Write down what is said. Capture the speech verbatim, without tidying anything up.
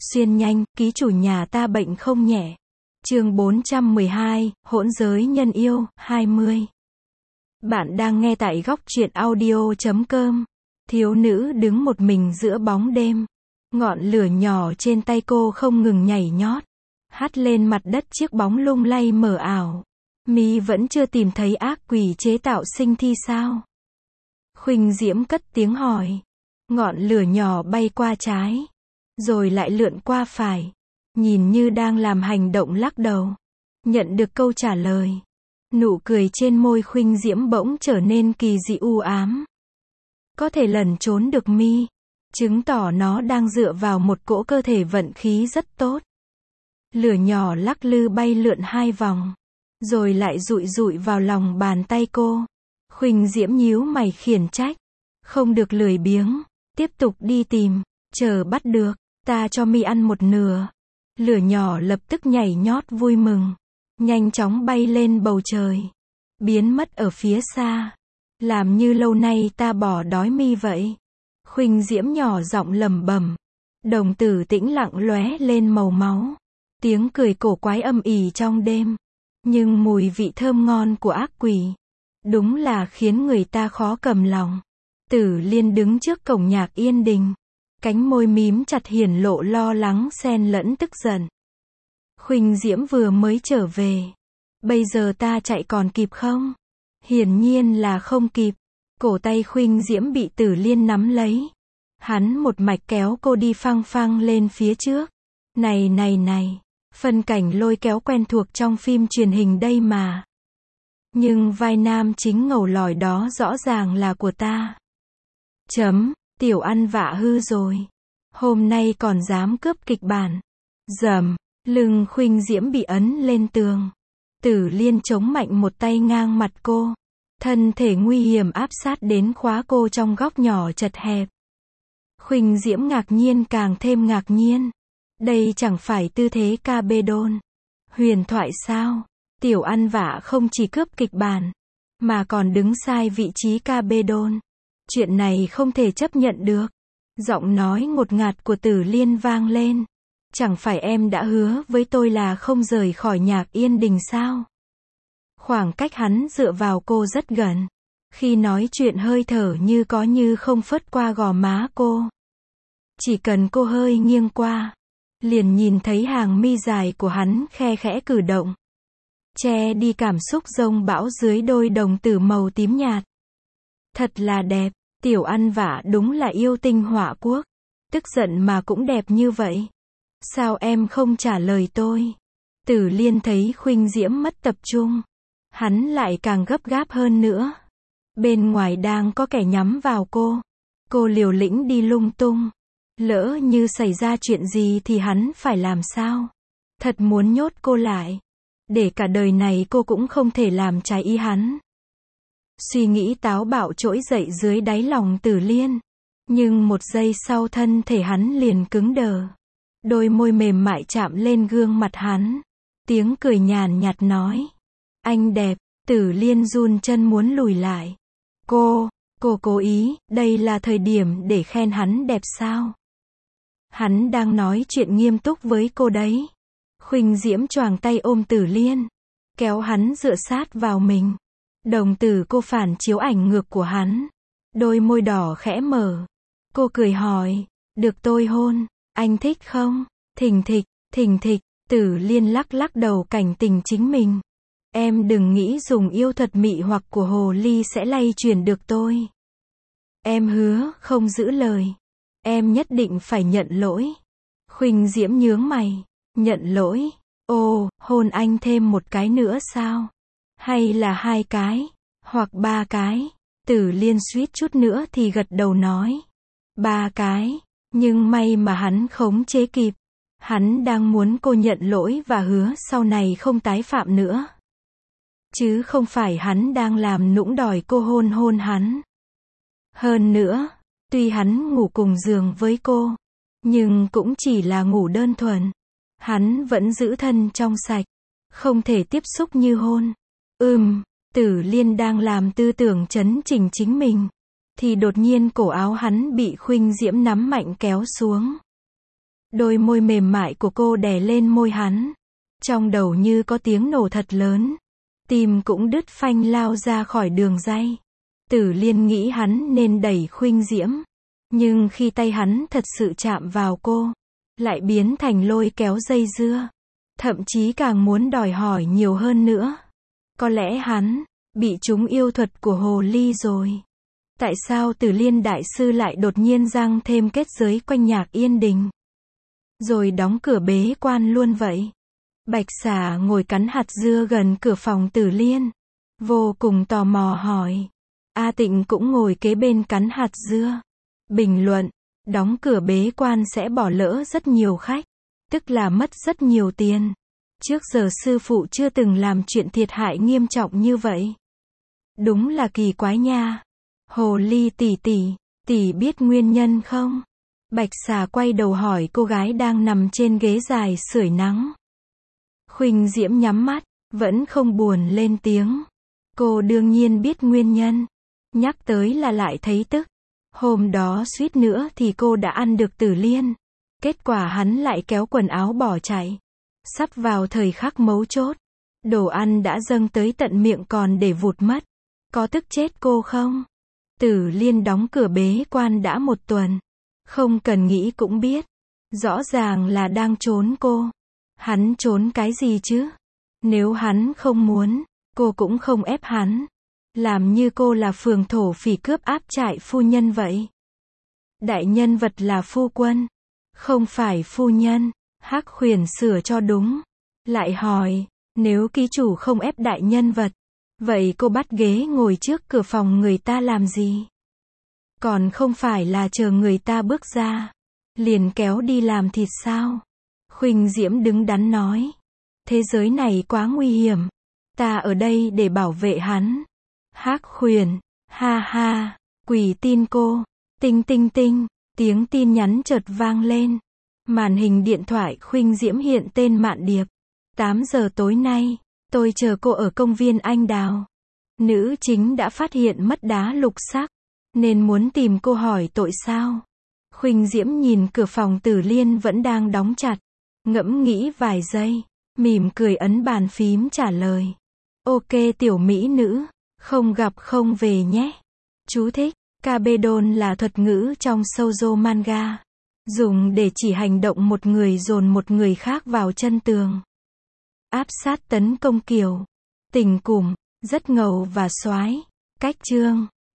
Xuyên nhanh, ký chủ nhà ta bệnh không nhẹ. Chương bốn trăm mười hai, hỗn giới nhân yêu, hai mươi. Bạn đang nghe tại góc truyện audio chấm com. Thiếu nữ đứng một mình giữa bóng đêm. Ngọn lửa nhỏ trên tay cô không ngừng nhảy nhót, hắt lên mặt đất chiếc bóng lung lay mờ ảo. Mi vẫn chưa tìm thấy ác quỷ chế tạo sinh thi sao? Khuynh Diễm cất tiếng hỏi. Ngọn lửa nhỏ bay qua trái, rồi lại lượn qua phải, nhìn như đang làm hành động lắc đầu. Nhận được câu trả lời, nụ cười trên môi Khuynh Diễm bỗng trở nên kỳ dị u ám. Có thể lẩn trốn được Mi, chứng tỏ nó đang dựa vào một cỗ cơ thể vận khí rất tốt. Lửa nhỏ lắc lư bay lượn hai vòng, rồi lại dụi dụi vào lòng bàn tay cô. Khuynh Diễm nhíu mày khiển trách. Không được lười biếng, tiếp tục đi tìm, chờ bắt được, ta cho Mi ăn một nửa. Lửa nhỏ lập tức nhảy nhót vui mừng, nhanh chóng bay lên bầu trời, biến mất ở phía xa. Làm như lâu nay ta bỏ đói Mi vậy. Khuynh Diễm nhỏ giọng lẩm bẩm. Đồng tử tĩnh lặng lóe lên màu máu. Tiếng cười cổ quái âm ỉ trong đêm. Nhưng mùi vị thơm ngon của ác quỷ, đúng là khiến người ta khó cầm lòng. Tử Liên đứng trước cổng Nhạc Yên Đình, cánh môi mím chặt hiển lộ lo lắng xen lẫn tức giận. Khuynh Diễm vừa mới trở về, bây giờ ta chạy còn kịp không? Hiển nhiên là không kịp. Cổ tay Khuynh Diễm bị Tử Liên nắm lấy. Hắn một mạch kéo cô đi phăng phăng lên phía trước. Này này này, phân cảnh lôi kéo quen thuộc trong phim truyền hình đây mà. Nhưng vai nam chính ngầu lòi đó rõ ràng là của ta. Chấm, tiểu ăn vạ hư rồi. Hôm nay còn dám cướp kịch bản. Dầm, lưng Khuynh Diễm bị ấn lên tường. Tử Liên chống mạnh một tay ngang mặt cô. Thân thể nguy hiểm áp sát đến khóa cô trong góc nhỏ chật hẹp. Khuynh Diễm ngạc nhiên càng thêm ngạc nhiên. Đây chẳng phải tư thế ca bê đôn huyền thoại sao? Tiểu ăn vạ không chỉ cướp kịch bản, mà còn đứng sai vị trí ca bê đôn. Chuyện này không thể chấp nhận được. Giọng nói ngột ngạt của Tử Liên vang lên. Chẳng phải em đã hứa với tôi là không rời khỏi Nhạc Yên Đình sao? Khoảng cách hắn dựa vào cô rất gần. Khi nói chuyện hơi thở như có như không phớt qua gò má cô. Chỉ cần cô hơi nghiêng qua, liền nhìn thấy hàng mi dài của hắn khe khẽ cử động, che đi cảm xúc rông bão dưới đôi đồng tử màu tím nhạt. Thật là đẹp, tiểu ăn vạ đúng là yêu tinh họa quốc. Tức giận mà cũng đẹp như vậy. Sao em không trả lời tôi? Tử Liên thấy Khuynh Diễm mất tập trung, hắn lại càng gấp gáp hơn nữa. Bên ngoài đang có kẻ nhắm vào cô. Cô liều lĩnh đi lung tung. Lỡ như xảy ra chuyện gì thì hắn phải làm sao? Thật muốn nhốt cô lại, để cả đời này cô cũng không thể làm trái ý hắn. Suy nghĩ táo bạo trỗi dậy dưới đáy lòng Tử Liên. Nhưng một giây sau thân thể hắn liền cứng đờ. Đôi môi mềm mại chạm lên gương mặt hắn. Tiếng cười nhàn nhạt nói. Anh đẹp. Tử Liên run chân muốn lùi lại. Cô, cô cố ý, đây là thời điểm để khen hắn đẹp sao? Hắn đang nói chuyện nghiêm túc với cô đấy. Khuynh Diễm choàng tay ôm Tử Liên, kéo hắn dựa sát vào mình. Đồng tử cô phản chiếu ảnh ngược của hắn. Đôi môi đỏ khẽ mở. Cô cười hỏi, được tôi hôn, anh thích không? Thình thịch, thình thịch. Tử Liên lắc lắc đầu cảnh tình chính mình. Em đừng nghĩ dùng yêu thuật mị hoặc của hồ ly sẽ lay chuyển được tôi. Em hứa không giữ lời. Em nhất định phải nhận lỗi. Khuynh Diễm nhướng mày. Nhận lỗi? Ồ, hôn anh thêm một cái nữa sao? Hay là hai cái? Hoặc ba cái? Tử Liên suýt chút nữa thì gật đầu nói. Ba cái. Nhưng may mà hắn khống chế kịp. Hắn đang muốn cô nhận lỗi và hứa sau này không tái phạm nữa. Chứ không phải hắn đang làm nũng đòi cô hôn hôn hắn. Hơn nữa, tuy hắn ngủ cùng giường với cô, nhưng cũng chỉ là ngủ đơn thuần. Hắn vẫn giữ thân trong sạch, không thể tiếp xúc như hôn. Ừm, Tử Liên đang làm tư tưởng chấn chỉnh chính mình, thì đột nhiên cổ áo hắn bị Khuynh Diễm nắm mạnh kéo xuống. Đôi môi mềm mại của cô đè lên môi hắn. Trong đầu như có tiếng nổ thật lớn. Tim cũng đứt phanh lao ra khỏi đường ray. Tử Liên nghĩ hắn nên đẩy Khuynh Diễm. Nhưng khi tay hắn thật sự chạm vào cô, lại biến thành lôi kéo dây dưa. Thậm chí càng muốn đòi hỏi nhiều hơn nữa. Có lẽ hắn bị trúng yêu thuật của hồ ly rồi. Tại sao Tử Liên đại sư lại đột nhiên giăng thêm kết giới quanh Nhạc Yên Đình? Rồi đóng cửa bế quan luôn vậy? Bạch Xà ngồi cắn hạt dưa gần cửa phòng Tử Liên. Vô cùng tò mò hỏi. A Tịnh cũng ngồi kế bên cắn hạt dưa. Bình luận. Đóng cửa bế quan sẽ bỏ lỡ rất nhiều khách. Tức là mất rất nhiều tiền. Trước giờ sư phụ chưa từng làm chuyện thiệt hại nghiêm trọng như vậy. Đúng là kỳ quái nha. Hồ ly tỷ tỷ, tỷ biết nguyên nhân không? Bạch Xà quay đầu hỏi cô gái đang nằm trên ghế dài sưởi nắng. Khuynh Diễm nhắm mắt, vẫn không buồn lên tiếng. Cô đương nhiên biết nguyên nhân. Nhắc tới là lại thấy tức. Hôm đó suýt nữa thì cô đã ăn được Tử Liên. Kết quả hắn lại kéo quần áo bỏ chạy. Sắp vào thời khắc mấu chốt. Đồ ăn đã dâng tới tận miệng còn để vụt mất. Có tức chết cô không? Tử Liên đóng cửa bế quan đã một tuần. Không cần nghĩ cũng biết. Rõ ràng là đang trốn cô. Hắn trốn cái gì chứ? Nếu hắn không muốn, cô cũng không ép hắn. Làm như cô là phường thổ phỉ cướp áp trại phu nhân vậy. Đại nhân vật là phu quân. Không phải phu nhân. Hắc Huyền sửa cho đúng. Lại hỏi, nếu ký chủ không ép đại nhân vật, vậy cô bắt ghế ngồi trước cửa phòng người ta làm gì? Còn không phải là chờ người ta bước ra, liền kéo đi làm thịt sao? Khuynh Diễm đứng đắn nói. Thế giới này quá nguy hiểm. Ta ở đây để bảo vệ hắn. Hắc Huyền, ha ha, quỷ tin cô. Tinh tinh tinh, tiếng tin nhắn chợt vang lên. Màn hình điện thoại Khuynh Diễm hiện tên Mạn Điệp. tám giờ tối nay, tôi chờ cô ở công viên Anh Đào. Nữ chính đã phát hiện mất đá lục sắc, nên muốn tìm cô hỏi tội sao. Khuynh Diễm nhìn cửa phòng Tử Liên vẫn đang đóng chặt. Ngẫm nghĩ vài giây, mỉm cười ấn bàn phím trả lời. Ok tiểu mỹ nữ, không gặp không về nhé. Chú thích, Kabedon là thuật ngữ trong shoujo manga. Dùng để chỉ hành động một người dồn một người khác vào chân tường. Áp sát tấn công kiểu. Tình cùm, rất ngầu và soái. Cách chương.